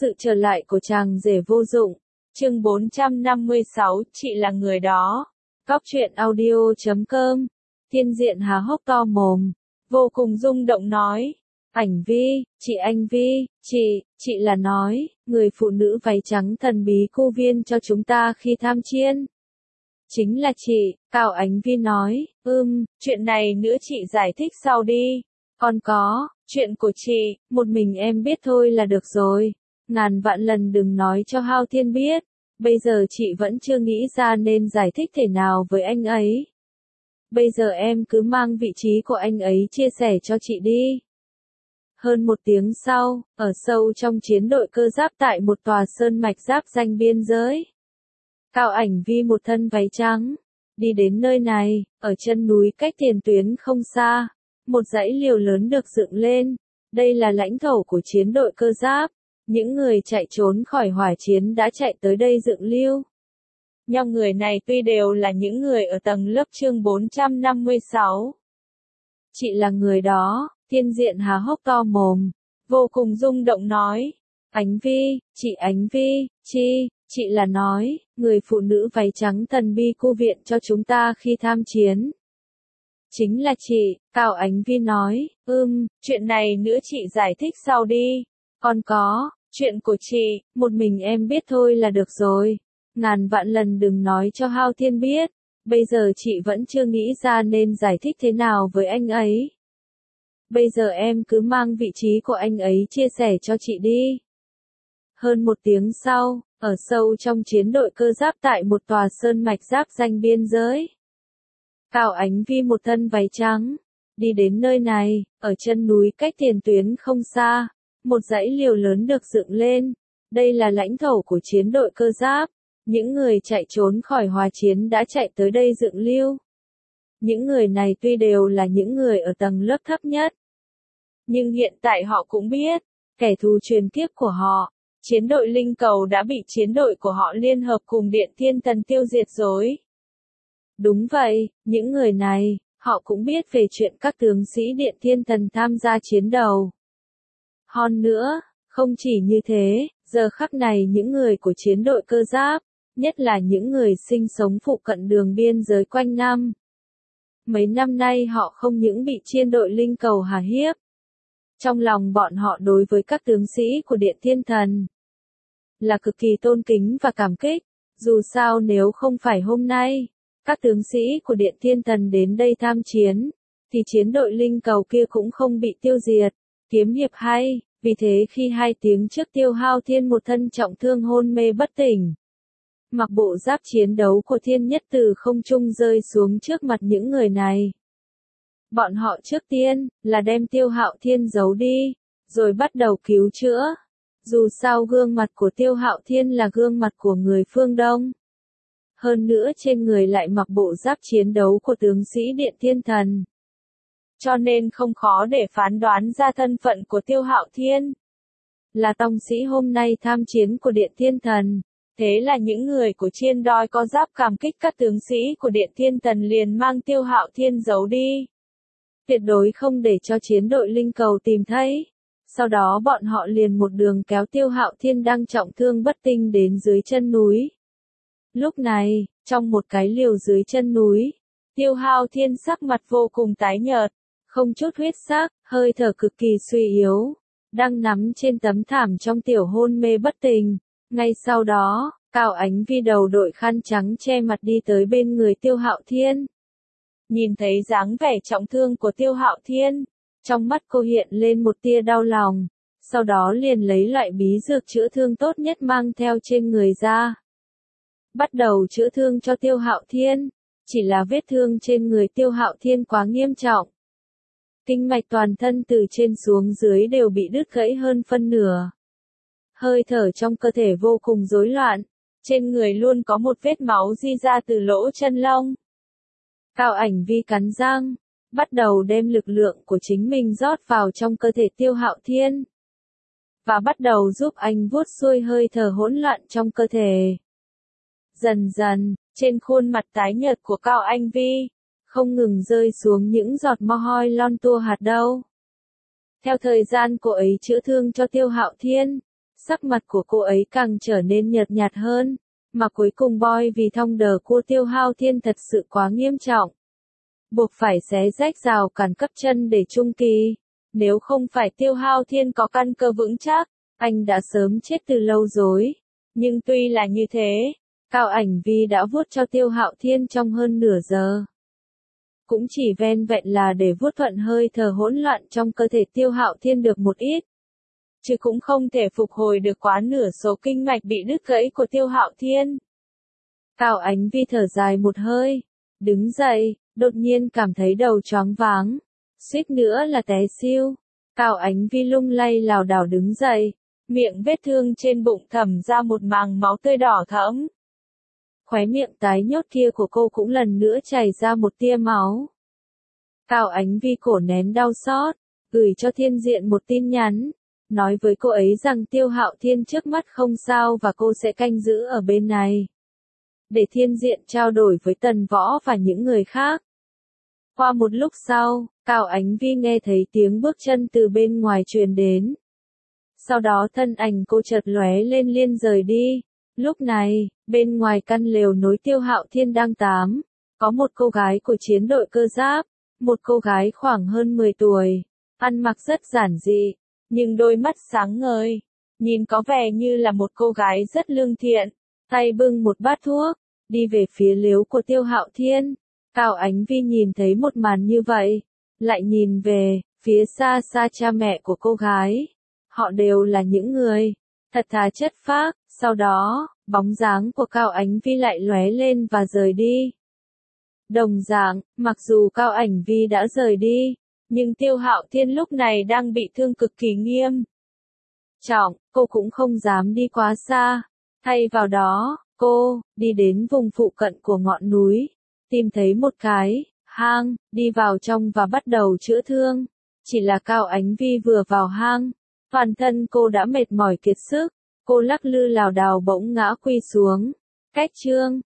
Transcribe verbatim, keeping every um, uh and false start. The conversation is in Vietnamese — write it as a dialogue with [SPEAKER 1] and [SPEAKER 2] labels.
[SPEAKER 1] Sự trở lại của chàng rể vô dụng. Chương bốn trăm năm mươi sáu, chị là người đó. Cóc truyện audio chấm com. Thiên Diện há hốc to mồm, vô cùng rung động nói. Ảnh Vi, chị Anh Vi, chị, chị là nói, người phụ nữ váy trắng thần bí cô viên cho chúng ta khi tham chiên. Chính là chị, Cao Ánh Vi nói, ưm, chuyện này nữa chị giải thích sau đi. Còn có, chuyện của chị, một mình em biết thôi là được rồi. Ngàn vạn lần đừng nói cho Hao Thiên biết. Bây giờ chị vẫn chưa nghĩ ra nên giải thích thế nào với anh ấy. Bây giờ em cứ mang vị trí của anh ấy chia sẻ cho chị đi. Hơn một tiếng sau, ở sâu trong chiến đội cơ giáp tại một tòa sơn mạch giáp ranh biên giới. Cao Ảnh Vi một thân váy trắng, đi đến nơi này, ở chân núi cách tiền tuyến không xa. Một dãy liều lớn được dựng lên. Đây là lãnh thổ của chiến đội cơ giáp. Những người chạy trốn khỏi hỏa chiến đã chạy tới đây dựng liêu. Nhưng người này tuy đều là những người ở tầng lớp chương bốn trăm năm mươi sáu. Chị là người đó, Thiên Diện há hốc to mồm, vô cùng rung động nói. Ánh Vi, chị Ánh Vi, chi, chị là nói, người phụ nữ váy trắng thần bí cô viện cho chúng ta khi tham chiến. Chính là chị, Cao Ánh Vi nói, ưm, chuyện này nữa chị giải thích sau đi. Còn có, chuyện của chị, một mình em biết thôi là được rồi. Ngàn vạn lần đừng nói cho Hao Thiên biết. Bây giờ chị vẫn chưa nghĩ ra nên giải thích thế nào với anh ấy. Bây giờ em cứ mang vị trí của anh ấy chia sẻ cho chị đi. Hơn một tiếng sau, ở sâu trong chiến đội cơ giáp tại một tòa sơn mạch giáp ranh biên giới. Cao Ánh Vi một thân váy trắng, đi đến nơi này, ở chân núi cách tiền tuyến không xa. Một dãy liều lớn được dựng lên. Đây là lãnh thổ của chiến đội cơ giáp. Những người chạy trốn khỏi hòa chiến đã chạy tới đây dựng liêu. Những người này tuy đều là những người ở tầng lớp thấp nhất. Nhưng hiện tại họ cũng biết, kẻ thù truyền kiếp của họ, chiến đội linh cầu đã bị chiến đội của họ liên hợp cùng Điện Thiên Thần tiêu diệt rồi. Đúng vậy, những người này, họ cũng biết về chuyện các tướng sĩ Điện Thiên Thần tham gia chiến đấu. Hơn nữa, không chỉ như thế, giờ khắc này những người của chiến đội cơ giáp, nhất là những người sinh sống phụ cận đường biên giới quanh năm. Mấy năm nay họ không những bị chiến đội linh cầu hà hiếp. Trong lòng bọn họ đối với các tướng sĩ của Điện Thiên Thần là cực kỳ tôn kính và cảm kích. Dù sao nếu không phải hôm nay, các tướng sĩ của Điện Thiên Thần đến đây tham chiến, thì chiến đội linh cầu kia cũng không bị tiêu diệt. Kiếm hiệp hay, vì thế khi hai tiếng trước Tiêu Hao Thiên một thân trọng thương hôn mê bất tỉnh. Mặc bộ giáp chiến đấu của Thiên Nhất từ không trung rơi xuống trước mặt những người này. Bọn họ trước tiên, là đem Tiêu Hạo Thiên giấu đi, rồi bắt đầu cứu chữa. Dù sao gương mặt của Tiêu Hạo Thiên là gương mặt của người phương Đông. Hơn nữa trên người lại mặc bộ giáp chiến đấu của tướng sĩ Điện Thiên Thần. Cho nên không khó để phán đoán ra thân phận của Tiêu Hạo Thiên. Là tông sĩ hôm nay tham chiến của Điện Thiên Thần. Thế là những người của chiên đoi có giáp cảm kích các tướng sĩ của Điện Thiên Thần liền mang Tiêu Hạo Thiên giấu đi. Tuyệt đối không để cho chiến đội linh cầu tìm thấy. Sau đó bọn họ liền một đường kéo Tiêu Hạo Thiên đang trọng thương bất tinh đến dưới chân núi. Lúc này, trong một cái liều dưới chân núi, Tiêu Hạo Thiên sắc mặt vô cùng tái nhợt. Không chút huyết sắc, hơi thở cực kỳ suy yếu, đang nằm trên tấm thảm trong tiểu hôn mê bất tỉnh. Ngay sau đó, Cao Ánh Vi đầu đội khăn trắng che mặt đi tới bên người Tiêu Hạo Thiên. Nhìn thấy dáng vẻ trọng thương của Tiêu Hạo Thiên, trong mắt cô hiện lên một tia đau lòng, sau đó liền lấy loại bí dược chữa thương tốt nhất mang theo trên người ra. Bắt đầu chữa thương cho Tiêu Hạo Thiên, chỉ là vết thương trên người Tiêu Hạo Thiên quá nghiêm trọng. Kinh mạch toàn thân từ trên xuống dưới đều bị đứt gãy hơn phân nửa. Hơi thở trong cơ thể vô cùng rối loạn, trên người luôn có một vết máu di ra từ lỗ chân lông. Cao Ảnh Vi cắn răng, bắt đầu đem lực lượng của chính mình rót vào trong cơ thể Tiêu Hạo Thiên. Và bắt đầu giúp anh vuốt xuôi hơi thở hỗn loạn trong cơ thể. Dần dần, trên khuôn mặt tái nhợt của Cao Ảnh Vi, không ngừng rơi xuống những giọt mồ hôi lon tua hạt đậu. Theo thời gian cô ấy chữa thương cho Tiêu Hạo Thiên, Sắc mặt của cô ấy càng trở nên nhợt nhạt hơn, mà cuối cùng boy vì thông đờ của Tiêu Hao Thiên thật sự quá nghiêm trọng. Buộc phải xé rách rào cản cấp chân để trung kỳ. Nếu không phải Tiêu Hao Thiên có căn cơ vững chắc, anh đã sớm chết từ lâu rồi. Nhưng tuy là như thế, Cao Ảnh Vi đã vuốt cho Tiêu Hạo Thiên trong hơn nửa giờ. Cũng chỉ ven vẹn là để vuốt thuận hơi thở hỗn loạn trong cơ thể Tiêu Hạo Thiên được một ít. Chứ cũng không thể phục hồi được quá nửa số kinh mạch bị đứt gãy của Tiêu Hạo Thiên. Cao Ánh Vi thở dài một hơi, đứng dậy, đột nhiên cảm thấy đầu choáng váng, suýt nữa là té siêu. Cao Ánh Vi lung lay lảo đảo đứng dậy, miệng vết thương trên bụng thẩm ra một màng máu tươi đỏ thẫm. Khóe miệng tái nhợt kia của cô cũng lần nữa chảy ra một tia máu. Cao Ánh Vi cổ nén đau xót, gửi cho Thiên Diện một tin nhắn, nói với cô ấy rằng Tiêu Hạo Thiên trước mắt không sao và cô sẽ canh giữ ở bên này. Để Thiên Diện trao đổi với Tần Võ và những người khác. Qua một lúc sau, Cao Ánh Vi nghe thấy tiếng bước chân từ bên ngoài truyền đến. Sau đó thân ảnh cô chợt lóe lên liên rời đi. Lúc này, bên ngoài căn lều nối Tiêu Hạo Thiên đang tắm, có một cô gái của chiến đội cơ giáp, một cô gái khoảng hơn mười tuổi, ăn mặc rất giản dị, nhưng đôi mắt sáng ngời, nhìn có vẻ như là một cô gái rất lương thiện, tay bưng một bát thuốc, đi về phía lều của Tiêu Hạo Thiên. Cao Ánh Vi nhìn thấy một màn như vậy, lại nhìn về, phía xa xa cha mẹ của cô gái. Họ đều là những người thật thà chất phác, sau đó, bóng dáng của Cao Ánh Vi lại lóe lên và rời đi. Đồng dạng, mặc dù Cao Ảnh Vi đã rời đi, nhưng Tiêu Hạo Thiên lúc này đang bị thương cực kỳ nghiêm trọng, cô cũng không dám đi quá xa. Thay vào đó, cô đi đến vùng phụ cận của ngọn núi, tìm thấy một cái hang, đi vào trong và bắt đầu chữa thương. Chỉ là Cao Ánh Vi vừa vào hang, toàn thân cô đã mệt mỏi kiệt sức, cô lắc lư lảo đảo bỗng ngã quỵ xuống. Cách chương